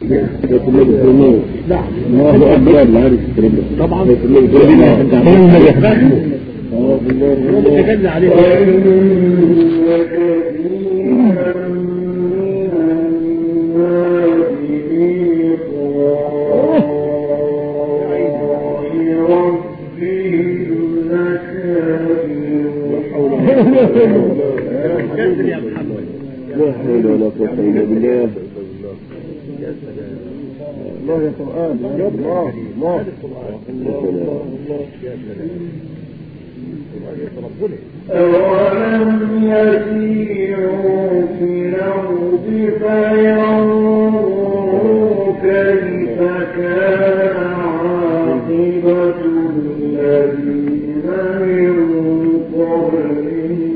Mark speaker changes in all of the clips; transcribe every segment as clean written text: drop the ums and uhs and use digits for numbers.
Speaker 1: الله أكبر. طبعا تجلى عليه.
Speaker 2: لا حول ولا قوة إلا بالله.
Speaker 1: الله يا قرآن يا الله الله
Speaker 3: أولم يسيروا في الأرض فينظروا كيف كان عاقبة الذين من قبلهم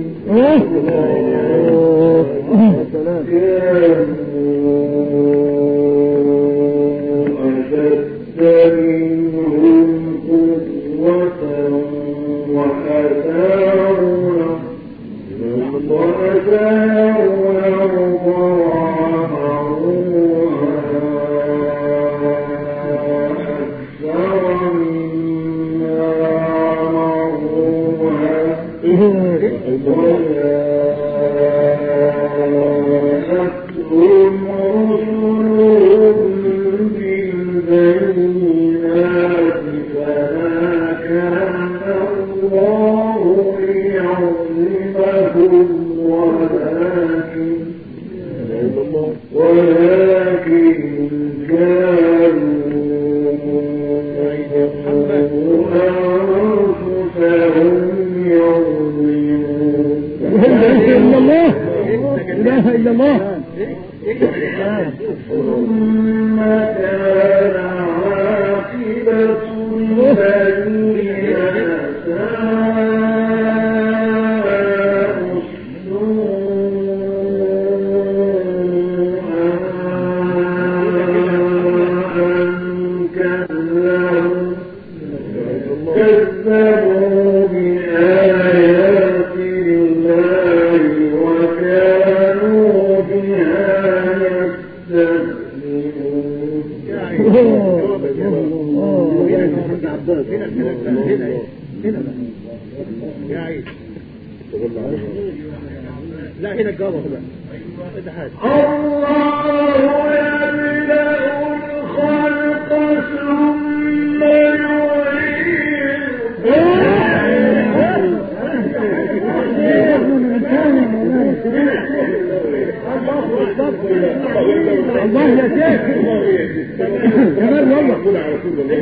Speaker 1: لا هنا الجواب الله
Speaker 3: يبدأ الخلق ثم
Speaker 1: الله يا شيخ كمان والله قول على رسول الله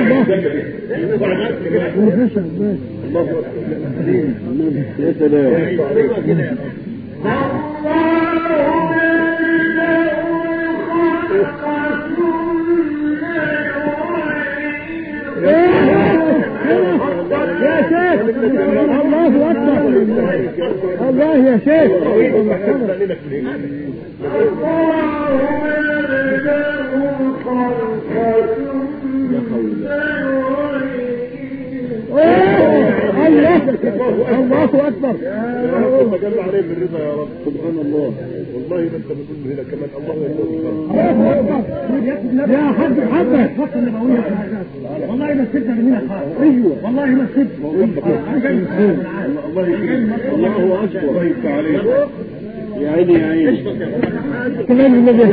Speaker 2: يا سلام.
Speaker 1: يا شيخ الله أكبر الله يا شيخ الله أكبر
Speaker 2: اللهم جل عليه بالرضا يا رب. سبحان الله. والله ما انت بتقول هنا كمان الله
Speaker 1: أكبر يا حاج محمد فصل اللي بقول لك والله ما سبت مننا خالص. ايوه والله ما سبت الله
Speaker 2: الله اكبر. الله يفتح عليك يا عيني يا عيني.
Speaker 1: كمان النبي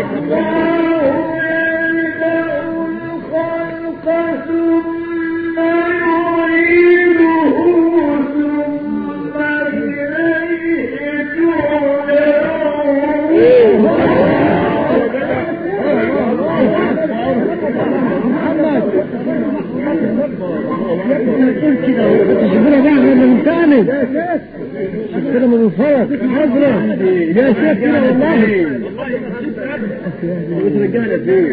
Speaker 1: كده من الفرق حضرة يا شيخ كده والله
Speaker 2: بترجعنا فين؟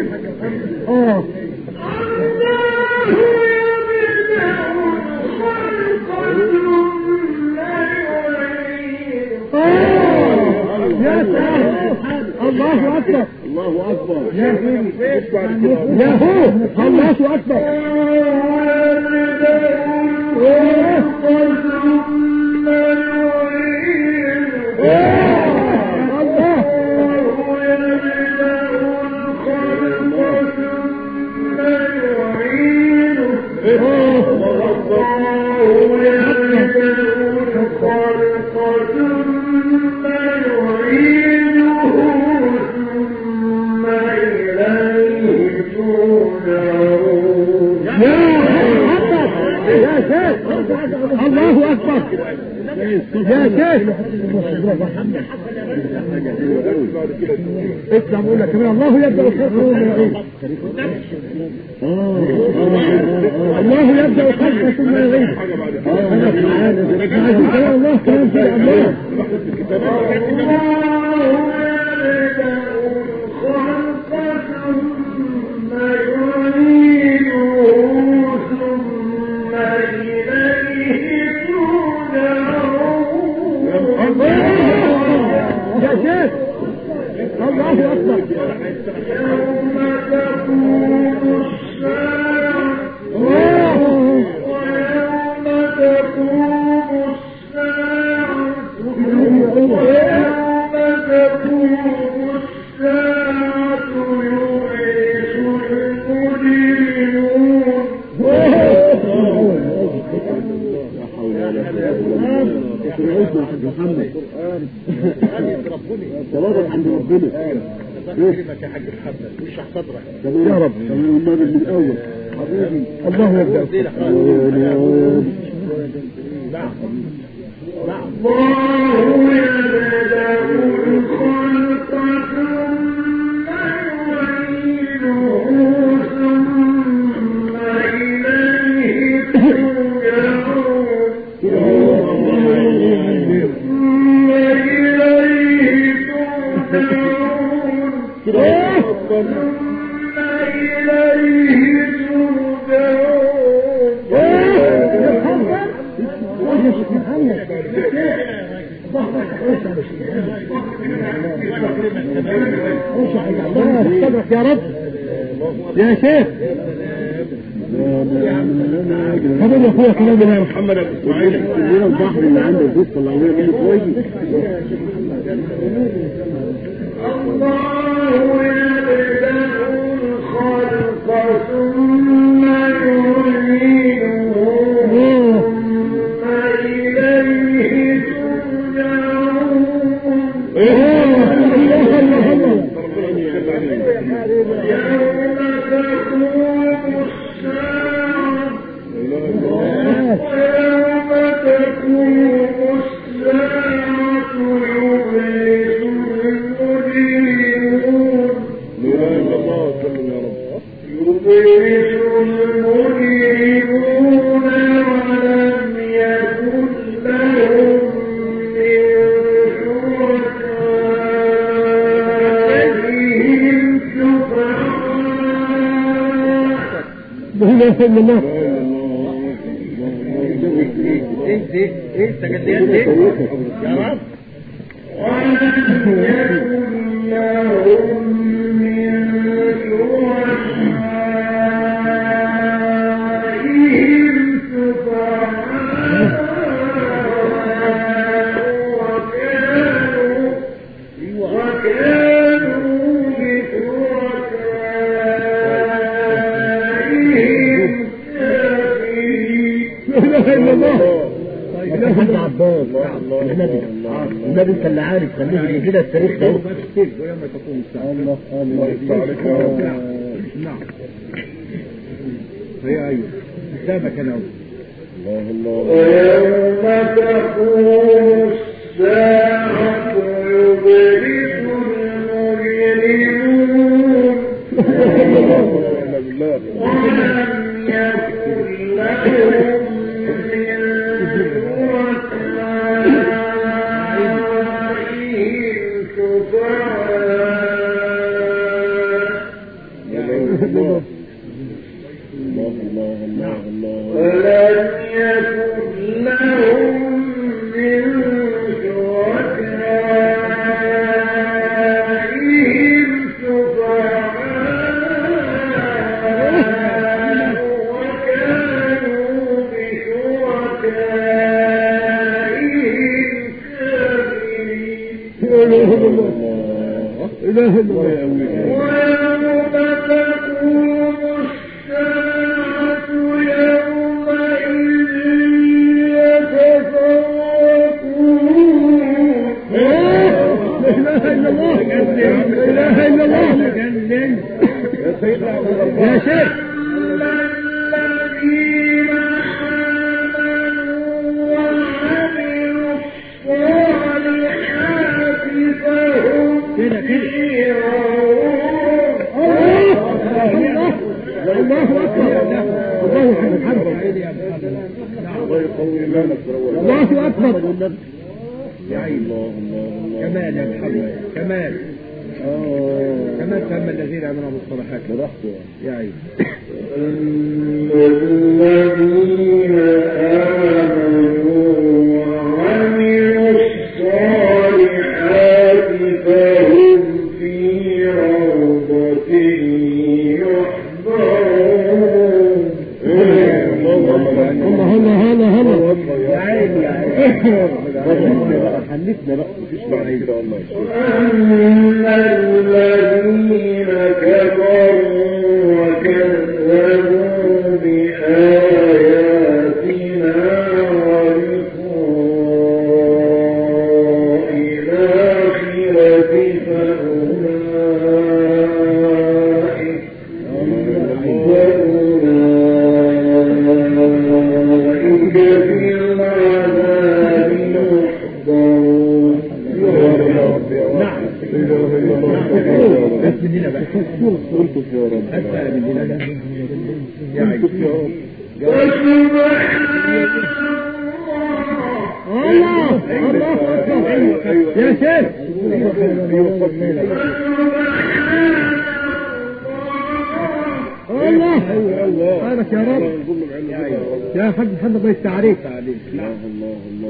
Speaker 1: يا الله أكبر
Speaker 2: الله أكبر
Speaker 1: يا هو الله أكبر يا شيخ اسلم اقول لك الله يبدأ الخلق ثم يعيد. الله يبدأ الخلق ثم يعيد. الله كلام في الله. يا شيخ الله أكبر.
Speaker 3: يوم تكون الساعة ويوم تكون الساعة ويوم تكون الساعة يبلس المجرمون.
Speaker 2: صلاتك عند ربنا
Speaker 1: كلمك يا حاج محمد وشح صدرك
Speaker 2: يا رب النبي من الاول حبيبي
Speaker 1: الله يبدأ.
Speaker 3: نعم الله يبدأ الخلق ثم يعيده ثم إليه ترجعون.
Speaker 1: يا رب يا شيخ هذا يا اخويا كلام الله محمد ابو اسماعيل
Speaker 2: كلنا البحر اللي عنده البيت طلعوه منه كويس.
Speaker 3: الله يبدأ الخلق ثم يعيده ثم إليه ترجعون. يوم تقوم الساعة ويوم تقوم الساعة يبلس المجرمون. يبلس المجرمون ولم يكن لهم من شركائهم شفعاء.
Speaker 1: لا اله الا الله.
Speaker 3: ايه تجديد يا رب. ولم يكن لهم من شركائهم شفعاء وكانوا بشركائهم كافرين.
Speaker 1: لا اله الا الله.
Speaker 2: الحاج عباس النبي كان اللي عارف خليه يجي كده التاريخ ده.
Speaker 1: ويوم تقوم الساعة.
Speaker 2: الله
Speaker 1: نعم هي ايوه قدامك انا
Speaker 2: الله
Speaker 3: ويوم تقوم الساعة يبلس المجرمون ولم يكن لهم من شركائهم شفعاء. ولم يكن لهم من شركائهم شفعاء وكانوا بشركائهم كافرين.
Speaker 1: اله الا الله.
Speaker 3: ويوم تقوم الساعة يومئذ يتفرقون.
Speaker 1: لا اله الا الله. لا اله الا الله. يا شيخ
Speaker 3: الذين آمنوا وعملوا
Speaker 1: محمد والنبي.
Speaker 2: يا عيني الله الله الله
Speaker 1: كمان يا محمد كمان. كمان فهم الذين امنوا بالصالحات
Speaker 2: براحته
Speaker 1: يا عيني.
Speaker 3: الذين آمنوا وعملوا الصالحات فهم في روضة يحضرون.
Speaker 1: الله
Speaker 2: يا عيني يا عيني حنتنا بقى مفيش بعد كده والله.
Speaker 3: وأما الذين كفروا وكذبوا بآياتنا ولقاء الآخرة فأولئك في العذاب محضرون.
Speaker 1: نعم. بس من هنا بقى.
Speaker 2: قلت يا رب.
Speaker 1: أسأل من هنا بقى. يا عيني. الله يا شيخ. الله هذاك يا رب يا حد الله يستعريك.
Speaker 2: الله الله الله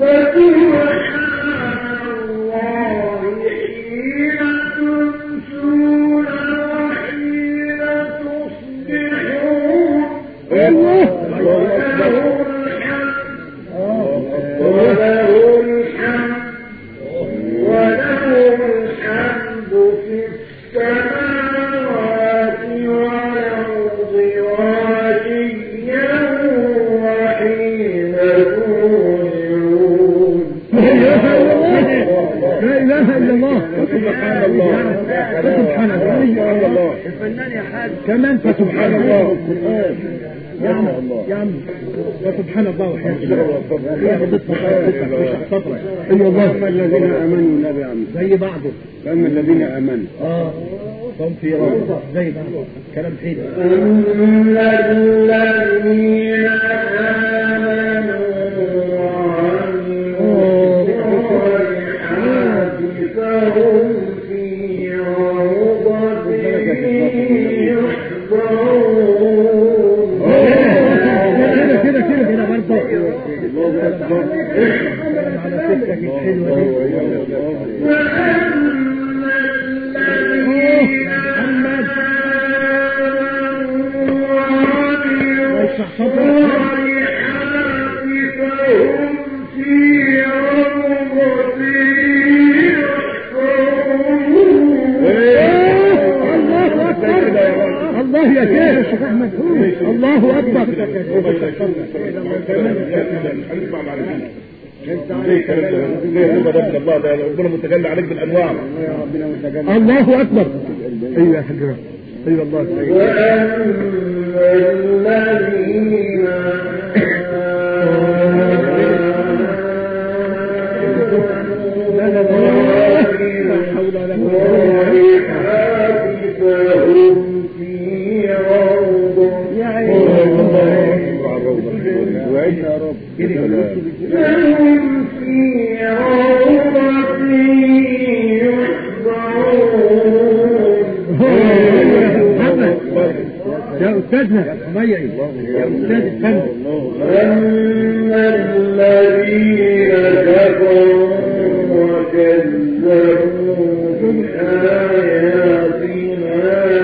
Speaker 1: الفنان يا حاج كمان فسبحان الله يا عم وسبحان الله وحياة
Speaker 2: أما الذين آمنوا النبي عم
Speaker 1: زي بعضه.
Speaker 2: أما الذين آمنوا
Speaker 1: هم في روضة زي بعضه كلام حلو.
Speaker 3: أما الذين آمنوا وعملوا الصالحات فهم في روضة يحضرون.
Speaker 1: كده برضه على فكرة الحلوة دي.
Speaker 3: وأما الذين وعملوا الصالحات فهم في روضة يحضرون.
Speaker 1: الله يا شيخ احمد الله اكبر.
Speaker 2: ربنا متجلى عليك بالانواع.
Speaker 1: الله اكبر. ايوه يا حاج ايوه الله.
Speaker 3: وأما الذين
Speaker 1: يا أستاذنا يا طبيعي يا أستاذ الفن.
Speaker 3: أما الذين كفروا وكذبوا بآياتنا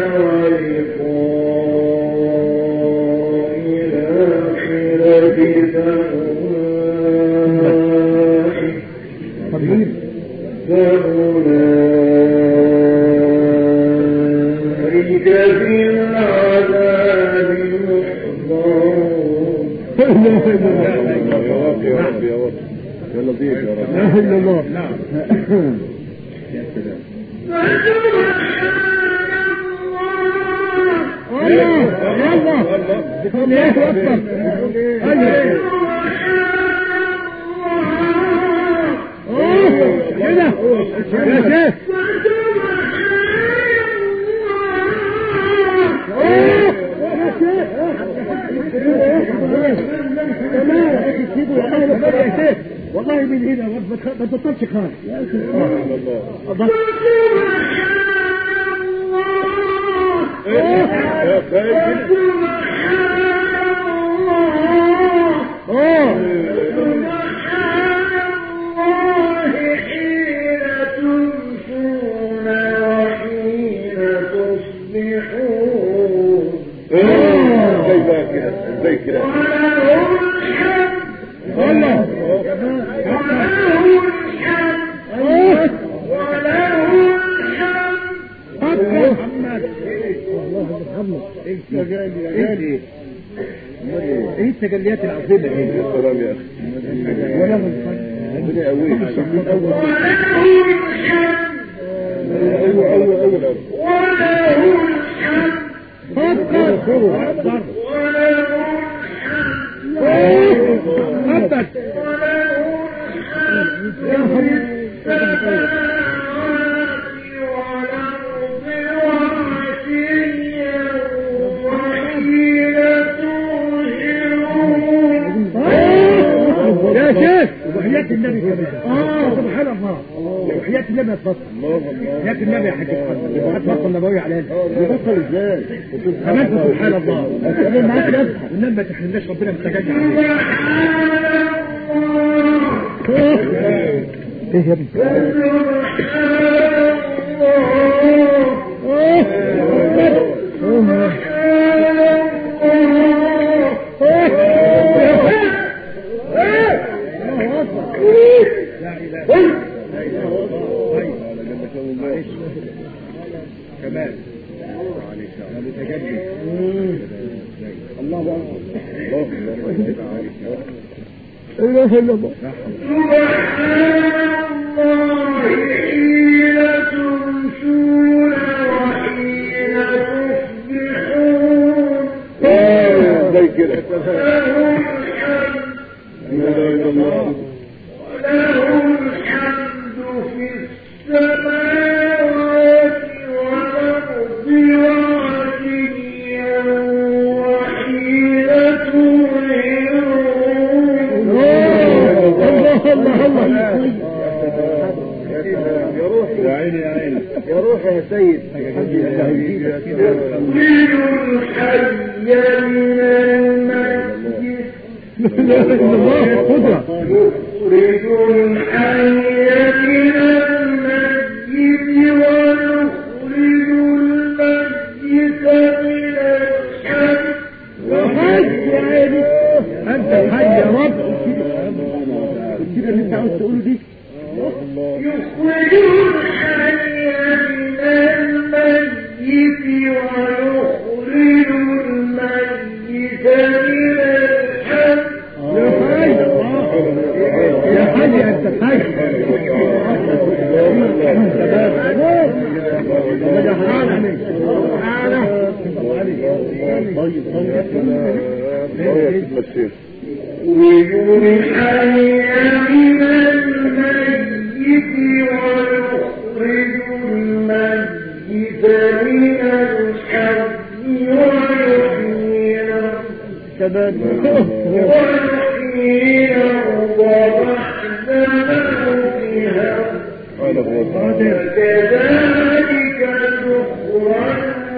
Speaker 3: ولقاء الآخرة فأولئك في العذاب محضرون.
Speaker 2: يا رب يا لطيف يا رب.
Speaker 1: لا اله الا الله.
Speaker 2: نعم
Speaker 1: يا سلام. الله الله اكبر. كده يا شيخ. والله من هنا يا رب ما تبطلش خالص يا
Speaker 2: الله زي كده
Speaker 1: الله ايه التجليات العظيمه دي
Speaker 2: يا سلام يا اخي
Speaker 1: ولا
Speaker 2: ربنا يقويك
Speaker 1: يا شيخ وحياة النبي كمان سبحان الله وحياة النبي اتفضل وحياة النبي يا حاج اتفضل النبوي علينا
Speaker 2: يبطل ازاي
Speaker 1: كمان سبحان الله انا معاك نفسك والنبي ما تحرمناش ربنا مستجد عليك ايه يا ابني كمان الله اله الا الله
Speaker 2: زي كده الله
Speaker 3: وله الحمد في السماوات والأرض وعشيا وحين تظهرون
Speaker 1: الله
Speaker 2: يا روحي يا عيني يا عيني يا روحي يا سيد
Speaker 3: يخرج الحي من الميت
Speaker 1: قدرة
Speaker 3: يخرج الحي من الميت ويخرج الميت من الحي
Speaker 1: وحي يا عيني انت الحي يا رب كده اللي انت عاوز تقوله دي
Speaker 3: يخرج الحي من الميت ويخرج الميت من الحي
Speaker 1: يا حي انت الحي
Speaker 3: يخرج الحي من الميت ويخرج الميت من الحي ويحيي الأرض بعد موتها وكذلك تخرجون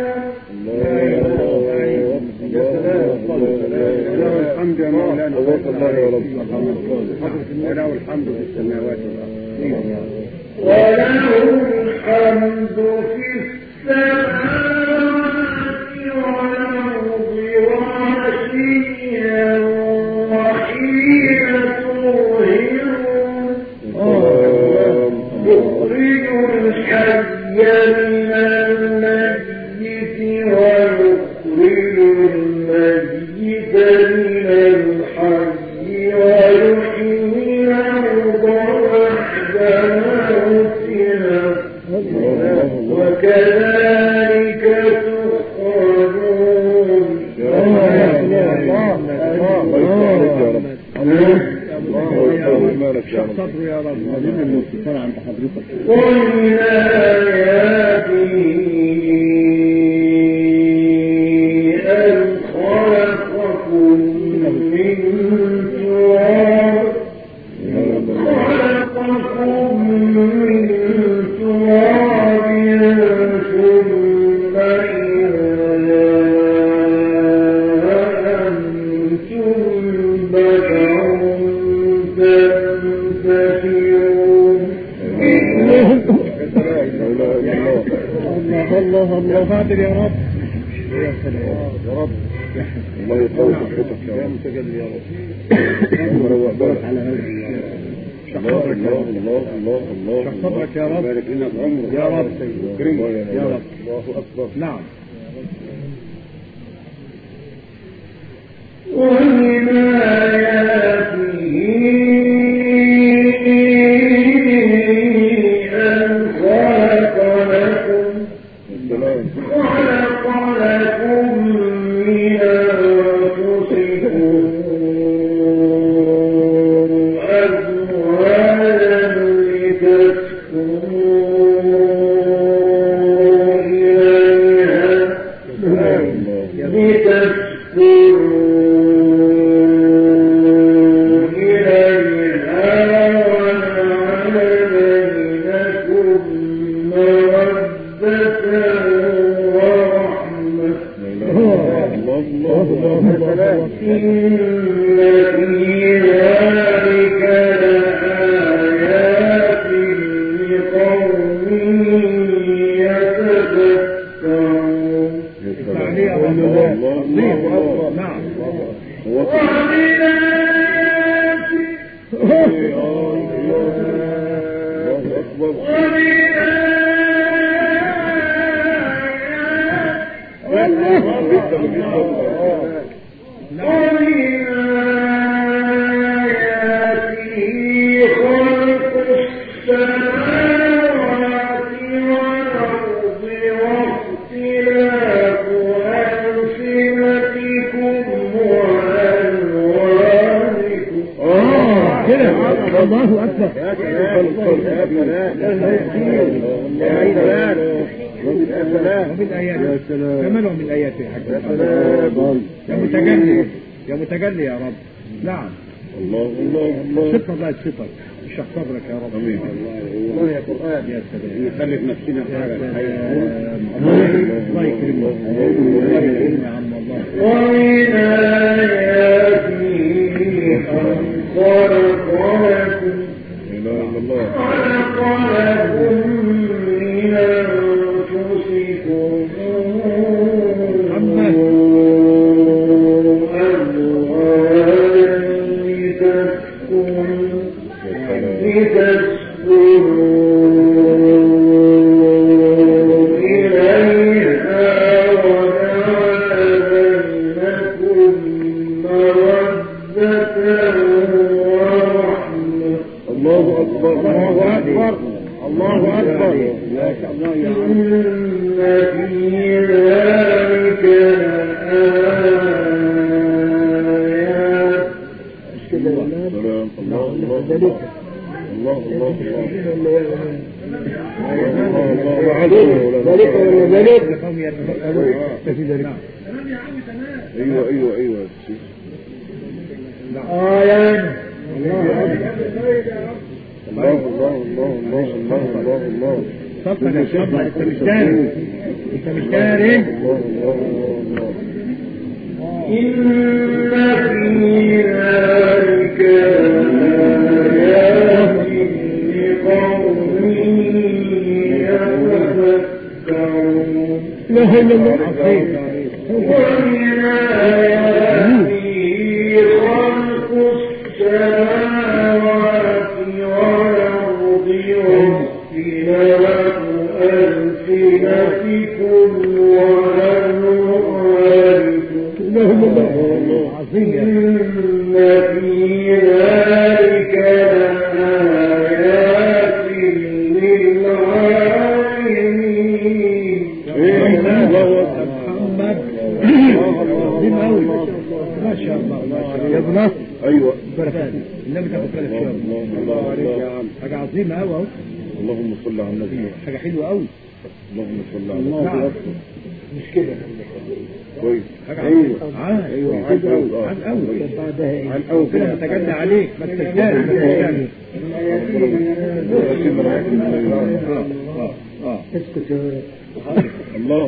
Speaker 1: الحمد يا مولانا
Speaker 2: الله يا رب
Speaker 1: حضرة المولى والحمد في السماوات والأرض
Speaker 3: وله الحمد في السماوات والأرض وعشيا وحين تظهرون يخرج الحي من الميت ويخرج الميت من الحي ويحيي الأرض بعد موتها وكذلك تخرجون
Speaker 1: صبر يا رب عند حضرتك
Speaker 3: ومن آياته أن خلقكم من تراب خلق
Speaker 1: الله الله قادر يا رب. يا سلام
Speaker 2: يا رب. الله يقوي صحتك يا متجلي يا رب. روق بالك على هذا. الله
Speaker 1: صبرك يا رب.
Speaker 2: بارك لنا في عمرك
Speaker 1: يا رب. كريم يا رب.
Speaker 2: الله اكبر.
Speaker 1: نعم.
Speaker 3: ومن آياته أن خلق لكم من أنفسكم أزواجا
Speaker 1: يا متجلي يا رب. نعم.
Speaker 2: الله
Speaker 1: ستر الله يستر. اشرح صبرك يا رب.
Speaker 2: امين.
Speaker 1: الله يا قرآن. يا سلام.
Speaker 2: نخلف نفسنا في حاجة.
Speaker 1: الله يكرمك. الله يكرمك يا عم الله.
Speaker 3: ومن آياته أن خلق لكم من أنفسكم ايوه الله
Speaker 1: صفر يا شباب. انت مش داري.
Speaker 3: إن في ذلك آيات لقوم يتفكرون.
Speaker 1: لا إله إلا الله.
Speaker 3: ومن آياته خلق السماوات والأرض واختلاف ألسنتكم
Speaker 1: عظيم.
Speaker 3: إن في ذلك لآيات للعالمين.
Speaker 1: محمد عظيم أوي. ما شاء الله يا ابن نصر.
Speaker 2: ايوه
Speaker 1: بركات النبي تاخد بالك يا رب. الله عليك يا عم. حاجة عظيمة أوي أهو.
Speaker 2: اللهم صل على النبي.
Speaker 1: حاجة حلوة أوي.
Speaker 2: اللهم صل على
Speaker 1: النبي. مش كده
Speaker 2: كويس.
Speaker 1: ايوه عن اول كده متجنى عليك ما تستاهل. اسكت يا رب.
Speaker 2: الله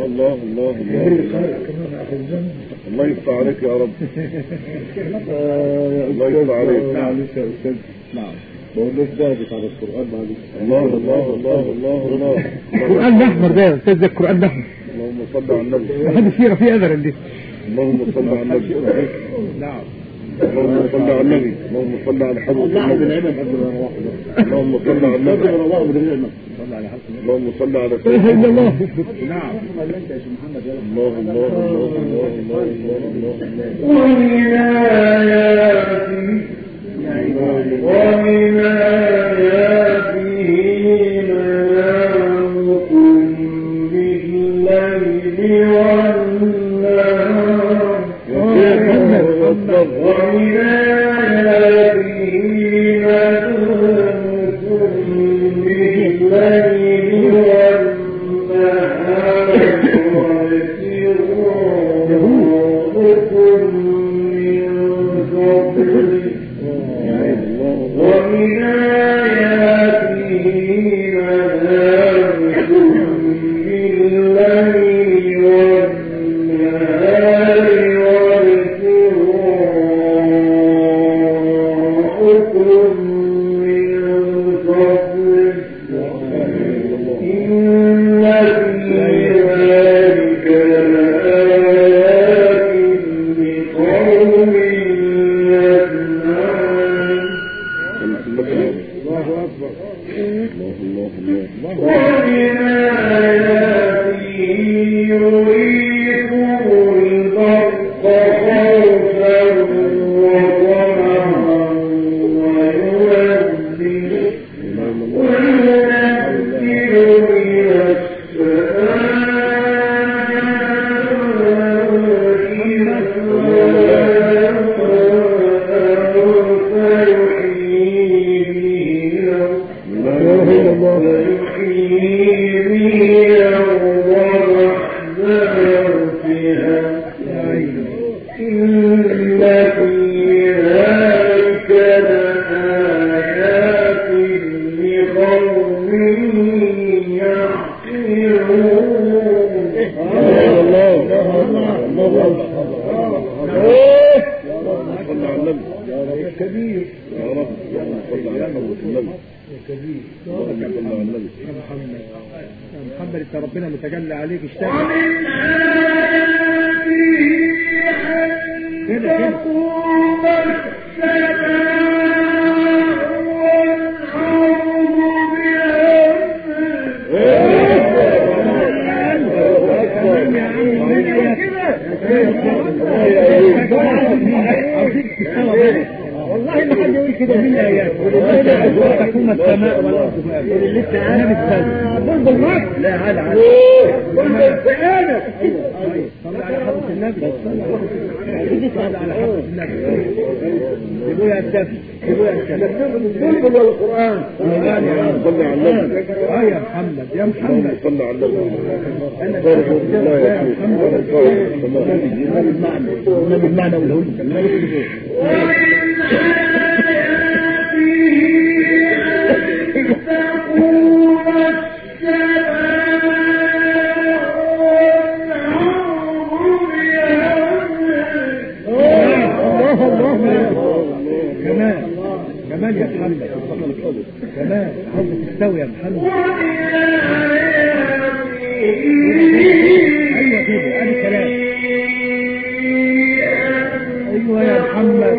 Speaker 2: الله يفتح عليك يا رب. الله يفتح عليك.
Speaker 1: نعم.
Speaker 2: والله ثابت على القرآن معلش. الله الله الله الله الله.
Speaker 1: القرآن الأحمر ده يا أستاذ، ده القرآن الأحمر.
Speaker 2: اللهم صل على النبي.
Speaker 1: محدش يقرا فيه أذر دي.
Speaker 2: اللهم صل على النبي.
Speaker 1: نعم.
Speaker 2: اللهم صل على النبي. اللهم صل على حضرة النبي. اللهم صل على النبي. اللهم صل على
Speaker 1: سيدنا
Speaker 2: سيدنا
Speaker 1: الله.
Speaker 2: نعم. الله الله الله الله الله الله الله.
Speaker 3: ومن آياته منامكم بالليل والنهار ومن آياته منامكم بالليل والنهار وابتغاؤكم من فضله ومن آياته منامكم بالليل والنهار وابتغاؤكم من فضله إن في ذلك لآيات لقوم يسمعون.
Speaker 2: الله أكبر. الله الله الله.
Speaker 3: ومن آياته يريكم البرق خوفا وطمعا وينزل من
Speaker 1: محمد انت ربنا متجلى عليك اشتغل.
Speaker 3: ومن آياته أن تقوم السماء والأرض
Speaker 1: بأمره. والله ما حد يقول كده من آيات تقوم السماء والأرض بأمره. لسه أنا بالسلم برضو المصر. لا هذا على برضو السلامة. صلى على حضرة النبي. صلى على حضرة النبي. يقول يا الدفن يقول يا الدفن كل القرآن.
Speaker 2: صلى على النبي.
Speaker 1: يا محمد يا محمد
Speaker 2: صلى على النبي.
Speaker 1: يا محمد بالمعنى والهول. كمان يا محمد كمان عاوز تستوي يا محمد. ايوه كده ادي كلام. ايوه يا محمد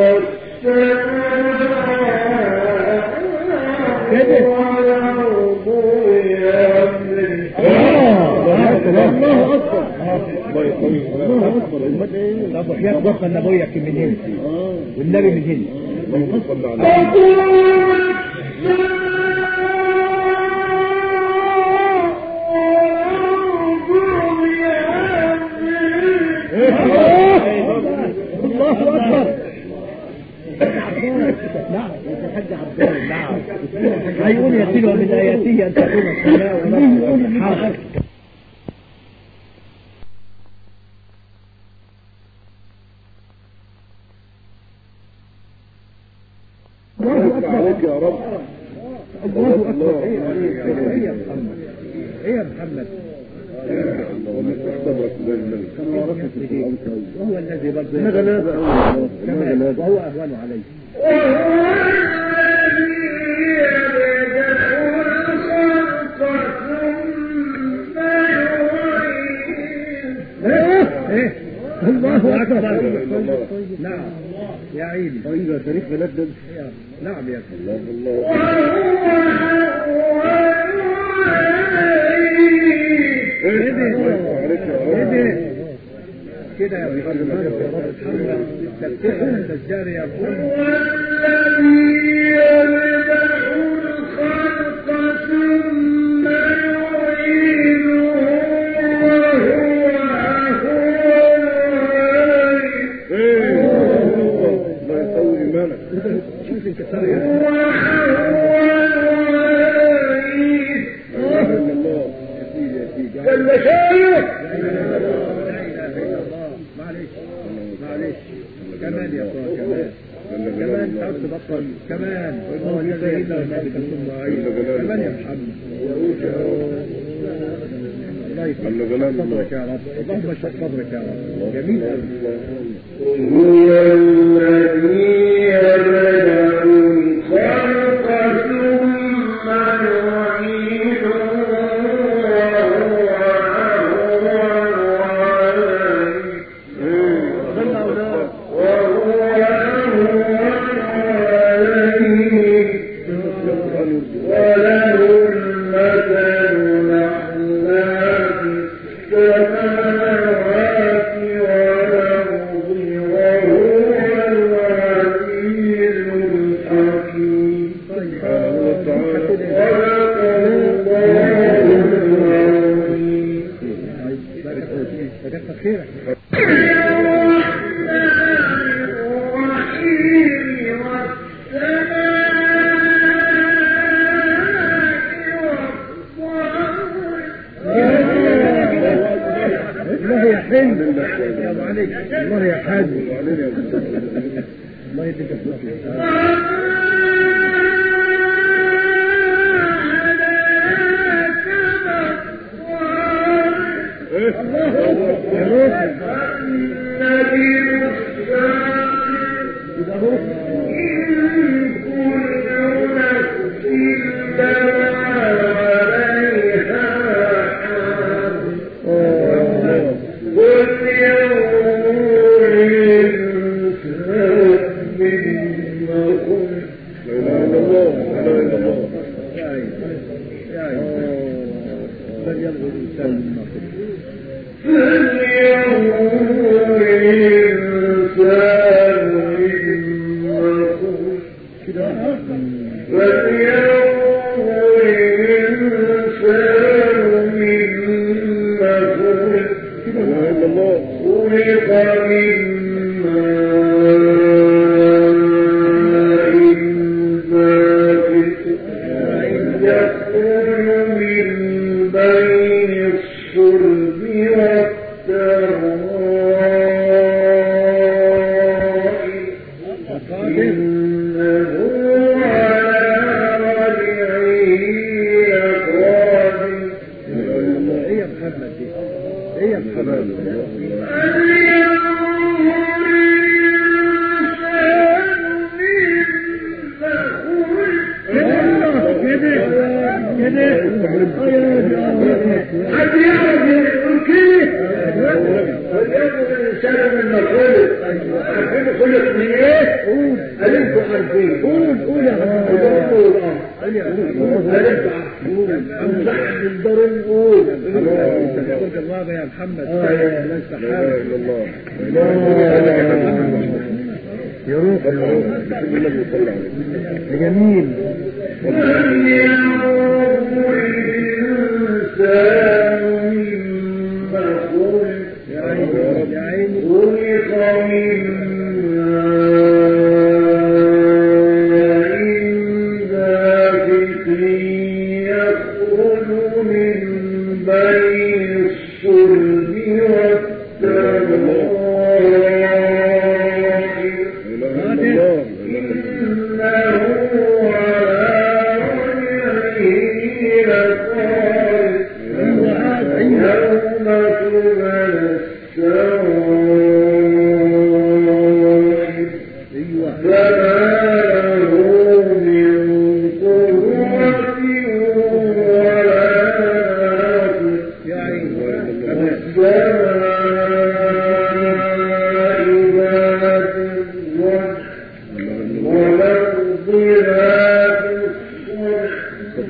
Speaker 1: كده. الله اكبر. طب وحياة بطل نبويك من هنا والنبي من هنا.
Speaker 2: اللهم صل على
Speaker 1: الله اكبر. نعم الحاج عبد الله. نعم هيقول يا سيدي ومن اياته ان تكون السماء والارض حاضر.
Speaker 2: عليك يا رب.
Speaker 1: الله اكبر. ايه يا محمد ايه يا محمد. وهو الذي برضه وهو اهون عليه. الله أكبر. نعم يا عيني.
Speaker 2: طيب تاريخ بلاد.
Speaker 1: نعم يا أخي.
Speaker 2: الله
Speaker 1: كده يا محمد يا رب محمد تفتحوا الدجال يا محمد.
Speaker 3: والذي يبدأ الخلق ثم يعيده
Speaker 2: الله يقوي إيمانك.
Speaker 1: شوف انكسار يا
Speaker 3: جل شانه.
Speaker 1: معلش كمان يا اخوان كمان حط بطل كمان كمان يا محمد. الله يسلمك صبرك يا رب. اللهم اشهد صبرك يا رب. جميل
Speaker 3: هو الذي يبدأ الخلق ثم يعيده
Speaker 1: الله يا حاج. الله يديك الصحة.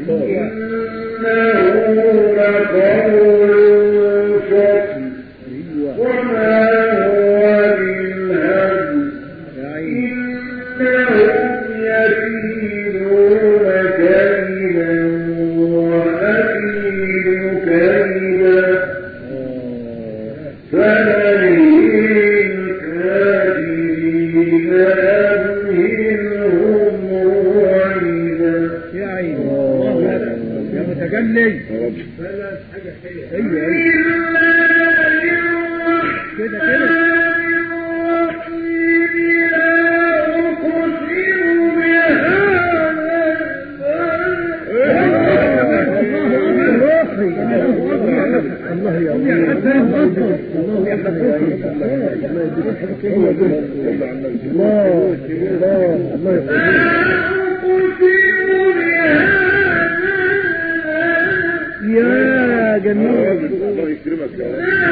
Speaker 1: يا جميل
Speaker 2: الله يكرمك يا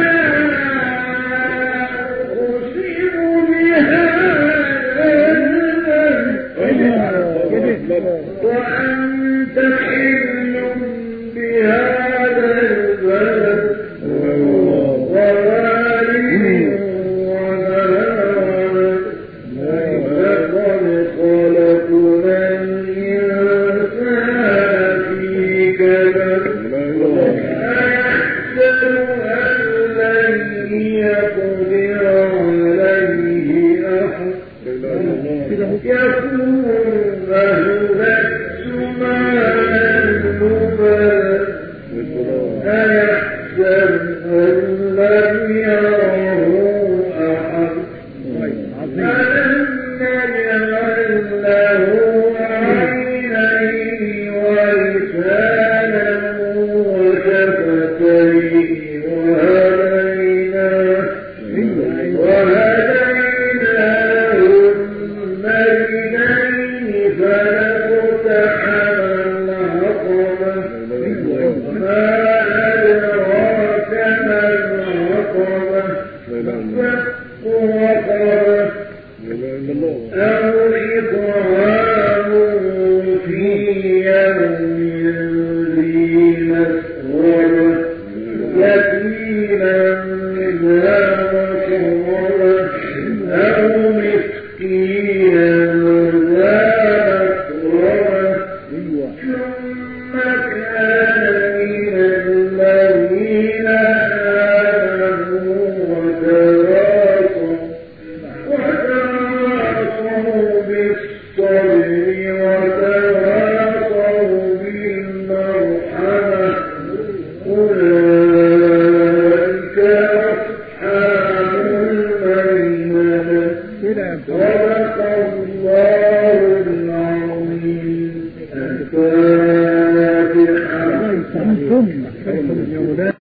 Speaker 2: رب.
Speaker 3: وأنت حل بهذا البلد ووالد وما لقد خلقنا الإنسان في كبد أيحسب أن لن يقدر عليه أحد يقول أهلكت مالا لبدا أيحسب أن لم يره أحد ألم نجعل له عينين ولسانا وشفتين وهديناه النجدين فلاقتحم العقبة وما أدراك ما العقبة فك رقبة أو إطعام في يوم ذي مسغبة يتيما ذا مقربة أو مسكينا ذا متربة ثم كان من الذين آمنوا وتواصوا بالصبر وتواصوا بالمرحمة أولئك أصحاب الميمنة صدق الله العظيم. الفاتحة.